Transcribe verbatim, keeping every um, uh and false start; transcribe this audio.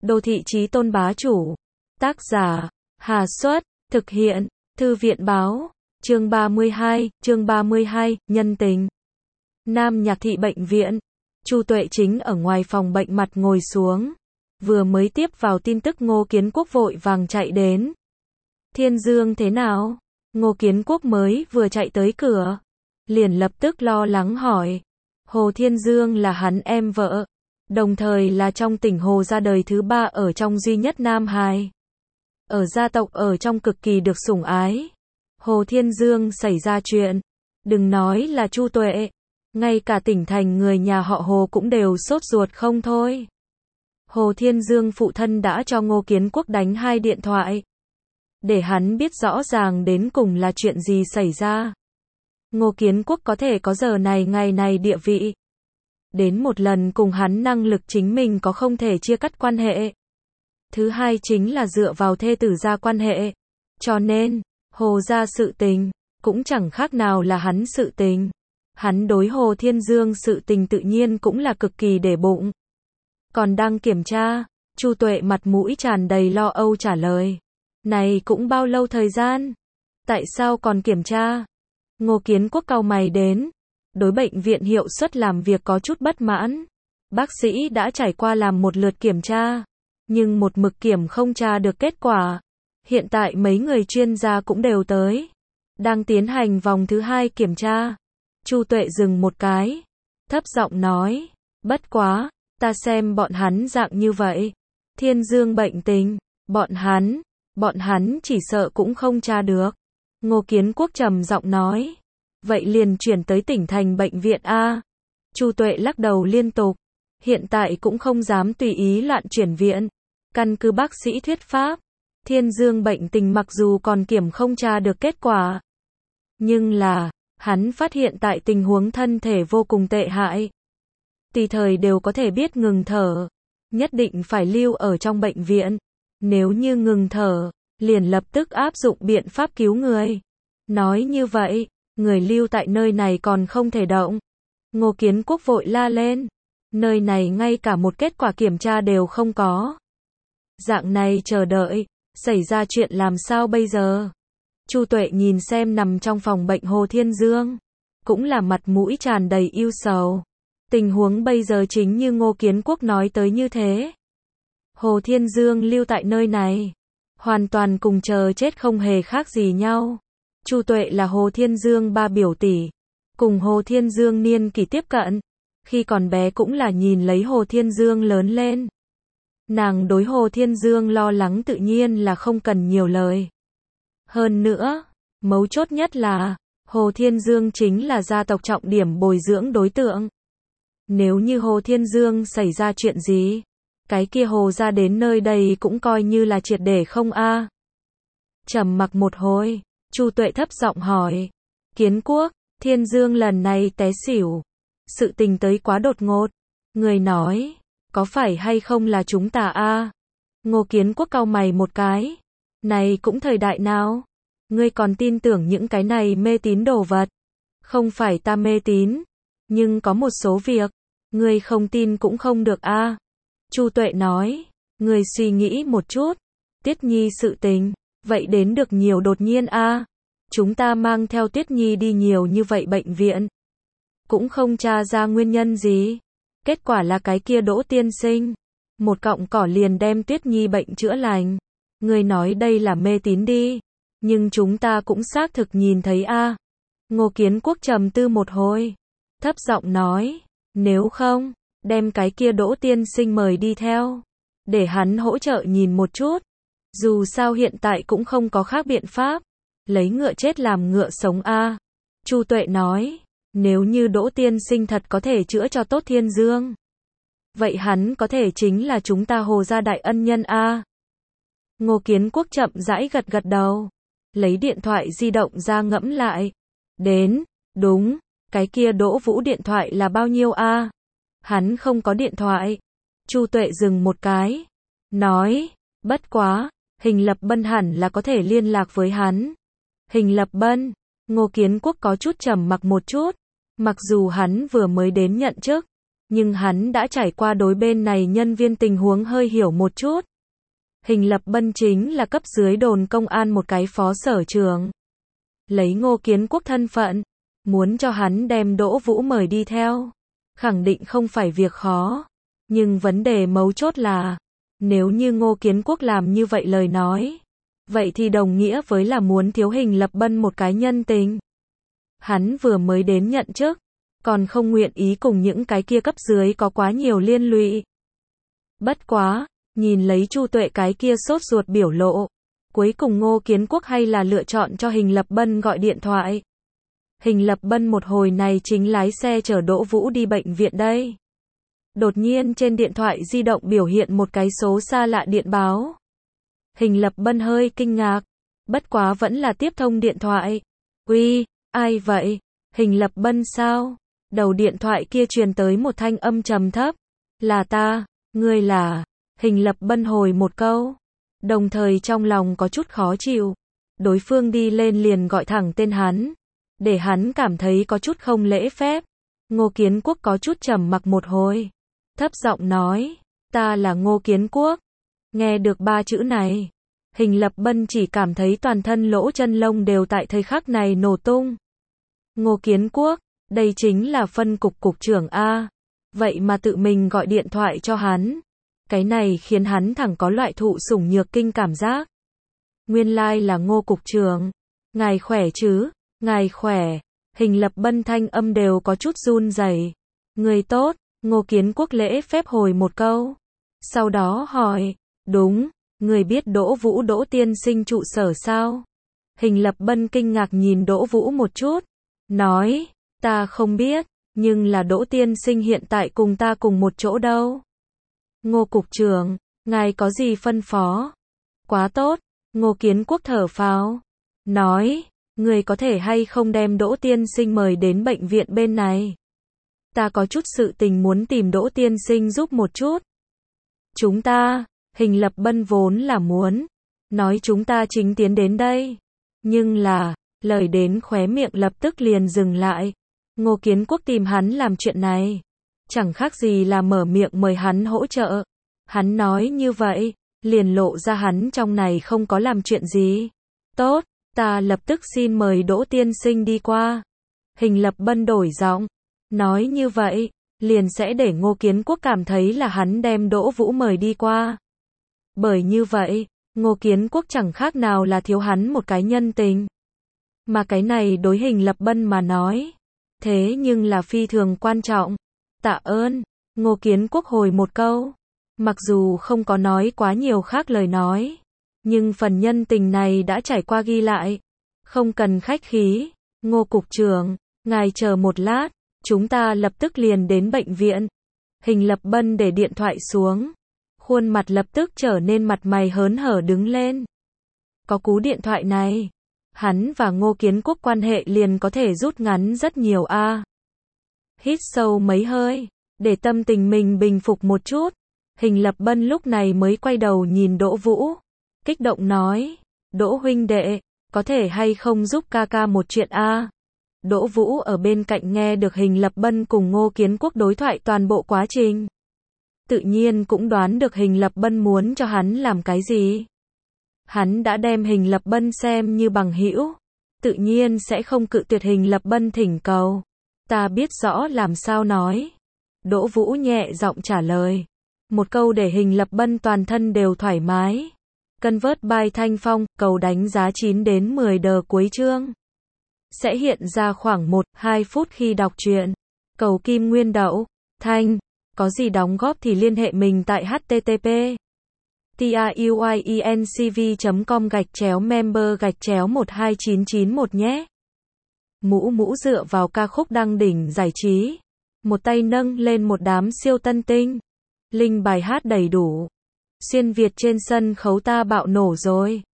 Đô thị chí tôn bá chủ. Tác giả, Hà Xuất, thực hiện, Thư viện báo, chương ba mươi hai, chương ba mươi hai, nhân tình. Nam Nhạc thị bệnh viện, Chu Tuệ chính ở ngoài phòng bệnh mặt ngồi xuống. Vừa mới tiếp vào tin tức Ngô Kiến Quốc vội vàng chạy đến. Thiên Dương thế nào? Ngô Kiến Quốc mới vừa chạy tới cửa, liền lập tức lo lắng hỏi. Hồ Thiên Dương là hắn em vợ, đồng thời là trong tỉnh Hồ gia đời thứ ba ở trong duy nhất Nam Hài. Ở gia tộc ở trong cực kỳ được sủng ái. Hồ Thiên Dương xảy ra chuyện, đừng nói là Chu Tuệ, ngay cả tỉnh thành người nhà họ Hồ cũng đều sốt ruột không thôi. Hồ Thiên Dương phụ thân đã cho Ngô Kiến Quốc đánh hai điện thoại, để hắn biết rõ ràng đến cùng là chuyện gì xảy ra. Ngô Kiến Quốc có thể có giờ này ngày này địa vị, đến một lần cùng hắn năng lực chính mình có không thể chia cắt quan hệ. Thứ hai chính là dựa vào thê tử gia quan hệ. Cho nên, Hồ gia sự tình, cũng chẳng khác nào là hắn sự tình. Hắn đối Hồ Thiên Dương sự tình tự nhiên cũng là cực kỳ để bụng. Còn đang kiểm tra, Chu Tuệ mặt mũi tràn đầy lo âu trả lời. Này cũng bao lâu thời gian? Tại sao còn kiểm tra? Ngô Kiến Quốc cau mày đến, đối bệnh viện hiệu suất làm việc có chút bất mãn. Bác sĩ đã trải qua làm một lượt kiểm tra, nhưng một mực kiểm không tra được kết quả. Hiện tại mấy người chuyên gia cũng đều tới, đang tiến hành vòng thứ hai kiểm tra. Chu Tuệ dừng một cái, thấp giọng nói, bất quá, ta xem bọn hắn dạng như vậy, Thiên Dương bệnh tình, bọn hắn, bọn hắn chỉ sợ cũng không tra được. Ngô Kiến Quốc trầm giọng nói, vậy liền chuyển tới tỉnh thành bệnh viện A. Chu Tuệ lắc đầu liên tục, hiện tại cũng không dám tùy ý loạn chuyển viện. Căn cứ bác sĩ thuyết pháp, Thiên Dương bệnh tình mặc dù còn kiểm không tra được kết quả, nhưng là, hắn phát hiện tại tình huống thân thể vô cùng tệ hại. Tùy thời đều có thể biết ngừng thở, nhất định phải lưu ở trong bệnh viện. Nếu như ngừng thở, liền lập tức áp dụng biện pháp cứu người. Nói như vậy, người lưu tại nơi này còn không thể động. Ngô Kiến Quốc vội la lên, nơi này ngay cả một kết quả kiểm tra đều không có. Dạng này chờ đợi, xảy ra chuyện làm sao bây giờ? Chu Tuệ nhìn xem nằm trong phòng bệnh Hồ Thiên Dương, cũng là mặt mũi tràn đầy ưu sầu. Tình huống bây giờ chính như Ngô Kiến Quốc nói tới như thế. Hồ Thiên Dương lưu tại nơi này, hoàn toàn cùng chờ chết không hề khác gì nhau. Chu Tuệ là Hồ Thiên Dương ba biểu tỷ, cùng Hồ Thiên Dương niên kỷ tiếp cận, khi còn bé cũng là nhìn lấy Hồ Thiên Dương lớn lên. Nàng đối Hồ Thiên Dương lo lắng tự nhiên là không cần nhiều lời. Hơn nữa, mấu chốt nhất là, Hồ Thiên Dương chính là gia tộc trọng điểm bồi dưỡng đối tượng. Nếu như Hồ Thiên Dương xảy ra chuyện gì, cái kia Hồ gia đến nơi đây cũng coi như là triệt để không a. Trầm mặc một hồi, Chu Tuệ thấp giọng hỏi, Kiến Quốc, Thiên Dương lần này té xỉu, sự tình tới quá đột ngột. Người nói, có phải hay không là chúng ta a? Ngô Kiến Quốc cau mày một cái, này cũng thời đại nào? Ngươi còn tin tưởng những cái này mê tín đồ vật? Không phải ta mê tín, nhưng có một số việc, ngươi không tin cũng không được a. Chu Tuệ nói, ngươi suy nghĩ một chút, Tuyết Nhi sự tình, vậy đến được nhiều đột nhiên a. Chúng ta mang theo Tuyết Nhi đi nhiều như vậy bệnh viện, cũng không tra ra nguyên nhân gì. Kết quả là cái kia Đỗ tiên sinh, một cọng cỏ liền đem Tuyết Nhi bệnh chữa lành. Ngươi nói đây là mê tín đi, nhưng chúng ta cũng xác thực nhìn thấy a. Ngô Kiến Quốc trầm tư một hồi, thấp giọng nói, nếu không, đem cái kia Đỗ tiên sinh mời đi theo, để hắn hỗ trợ nhìn một chút. Dù sao hiện tại cũng không có khác biện pháp, lấy ngựa chết làm ngựa sống a. Chu Tuệ nói, nếu như Đỗ tiên sinh thật có thể chữa cho tốt Thiên Dương, vậy hắn có thể chính là chúng ta Hồ gia đại ân nhân a. Ngô Kiến Quốc chậm rãi gật gật đầu, lấy điện thoại di động ra ngẫm lại. Đến, đúng, cái kia Đỗ Vũ điện thoại là bao nhiêu a? Hắn không có điện thoại. Chu Tuệ dừng một cái, nói, bất quá, Hình Lập Bân hẳn là có thể liên lạc với hắn. Hình Lập Bân, Ngô Kiến Quốc có chút trầm mặc một chút, mặc dù hắn vừa mới đến nhận chức, nhưng hắn đã trải qua đối bên này nhân viên tình huống hơi hiểu một chút. Hình Lập Bân chính là cấp dưới đồn công an một cái phó sở trưởng. Lấy Ngô Kiến Quốc thân phận, muốn cho hắn đem Đỗ Vũ mời đi theo, khẳng định không phải việc khó. Nhưng vấn đề mấu chốt là, nếu như Ngô Kiến Quốc làm như vậy lời nói, vậy thì đồng nghĩa với là muốn thiếu Hình Lập Bân một cái nhân tình. Hắn vừa mới đến nhận chức, còn không nguyện ý cùng những cái kia cấp dưới có quá nhiều liên lụy. Bất quá, nhìn lấy Chu Tuệ cái kia sốt ruột biểu lộ, cuối cùng Ngô Kiến Quốc hay là lựa chọn cho Hình Lập Bân gọi điện thoại. Hình Lập Bân một hồi này chính lái xe chở Đỗ Vũ đi bệnh viện đây. Đột nhiên trên điện thoại di động biểu hiện một cái số xa lạ điện báo. Hình Lập Bân hơi kinh ngạc, bất quá vẫn là tiếp thông điện thoại. Uy, ai vậy? Hình Lập Bân sao? Đầu điện thoại kia truyền tới một thanh âm trầm thấp. Là ta, ngươi là? Hình Lập Bân hồi một câu, đồng thời trong lòng có chút khó chịu. Đối phương đi lên liền gọi thẳng tên hắn, để hắn cảm thấy có chút không lễ phép. Ngô Kiến Quốc có chút trầm mặc một hồi, thấp giọng nói, ta là Ngô Kiến Quốc. Nghe được ba chữ này, Hình Lập Bân chỉ cảm thấy toàn thân lỗ chân lông đều tại thời khắc này nổ tung. Ngô Kiến Quốc, đây chính là phân cục cục trưởng A. Vậy mà tự mình gọi điện thoại cho hắn. Cái này khiến hắn thẳng có loại thụ sủng nhược kinh cảm giác. Nguyên lai là Ngô cục trưởng. Ngài khỏe chứ? Ngài khỏe. Hình Lập Bân thanh âm đều có chút run rẩy. Người tốt. Ngô Kiến Quốc lễ phép hồi một câu. Sau đó hỏi, đúng, người biết Đỗ Vũ Đỗ tiên sinh trụ sở sao? Hình Lập Bân kinh ngạc nhìn Đỗ Vũ một chút, nói, ta không biết, nhưng là Đỗ tiên sinh hiện tại cùng ta cùng một chỗ đâu. Ngô cục trưởng, ngài có gì phân phó? Quá tốt. Ngô Kiến Quốc thở phào, nói, người có thể hay không đem Đỗ tiên sinh mời đến bệnh viện bên này? Ta có chút sự tình muốn tìm Đỗ tiên sinh giúp một chút. Chúng ta, Hình Lập Bân vốn là muốn nói chúng ta chính tiến đến đây, nhưng là, lời đến khóe miệng lập tức liền dừng lại. Ngô Kiến Quốc tìm hắn làm chuyện này, chẳng khác gì là mở miệng mời hắn hỗ trợ. Hắn nói như vậy, liền lộ ra hắn trong này không có làm chuyện gì. Tốt, ta lập tức xin mời Đỗ tiên sinh đi qua. Hình Lập Bân đổi giọng, nói như vậy, liền sẽ để Ngô Kiến Quốc cảm thấy là hắn đem Đỗ Vũ mời đi qua. Bởi như vậy, Ngô Kiến Quốc chẳng khác nào là thiếu hắn một cái nhân tình. Mà cái này đối Hình Lập Bân mà nói, thế nhưng là phi thường quan trọng. Tạ ơn. Ngô Kiến Quốc hồi một câu, mặc dù không có nói quá nhiều khác lời nói, nhưng phần nhân tình này đã trải qua ghi lại. Không cần khách khí. Ngô cục trưởng, ngài chờ một lát, chúng ta lập tức liền đến bệnh viện. Hình Lập Bân để điện thoại xuống, khuôn mặt lập tức trở nên mặt mày hớn hở đứng lên. Có cú điện thoại này, hắn và Ngô Kiến Quốc quan hệ liền có thể rút ngắn rất nhiều a. À. Hít sâu mấy hơi, để tâm tình mình bình phục một chút. Hình Lập Bân lúc này mới quay đầu nhìn Đỗ Vũ, kích động nói, Đỗ huynh đệ, có thể hay không giúp ca ca một chuyện a? À? Đỗ Vũ ở bên cạnh nghe được Hình Lập Bân cùng Ngô Kiến Quốc đối thoại toàn bộ quá trình. Tự nhiên cũng đoán được Hình Lập Bân muốn cho hắn làm cái gì. Hắn đã đem Hình Lập Bân xem như bằng hữu, tự nhiên sẽ không cự tuyệt Hình Lập Bân thỉnh cầu. Ta biết rõ làm sao nói. Đỗ Vũ nhẹ giọng trả lời. Một câu để Hình Lập Bân toàn thân đều thoải mái. Convert by Thanh Phong, cầu đánh giá chín đến mười đờ cuối chương. Sẽ hiện ra khoảng một đến hai phút khi đọc truyện. Cầu Kim Nguyên Đậu, Thanh, có gì đóng góp thì liên hệ mình tại http truyencv chấm com gạch chéo member gạch chéo một hai chín chín một nhé. Mũ mũ dựa vào ca khúc đăng đỉnh giải trí. Một tay nâng lên một đám siêu tân tinh. Link bài hát đầy đủ. Xuyên Việt trên sân khấu ta bạo nổ rồi.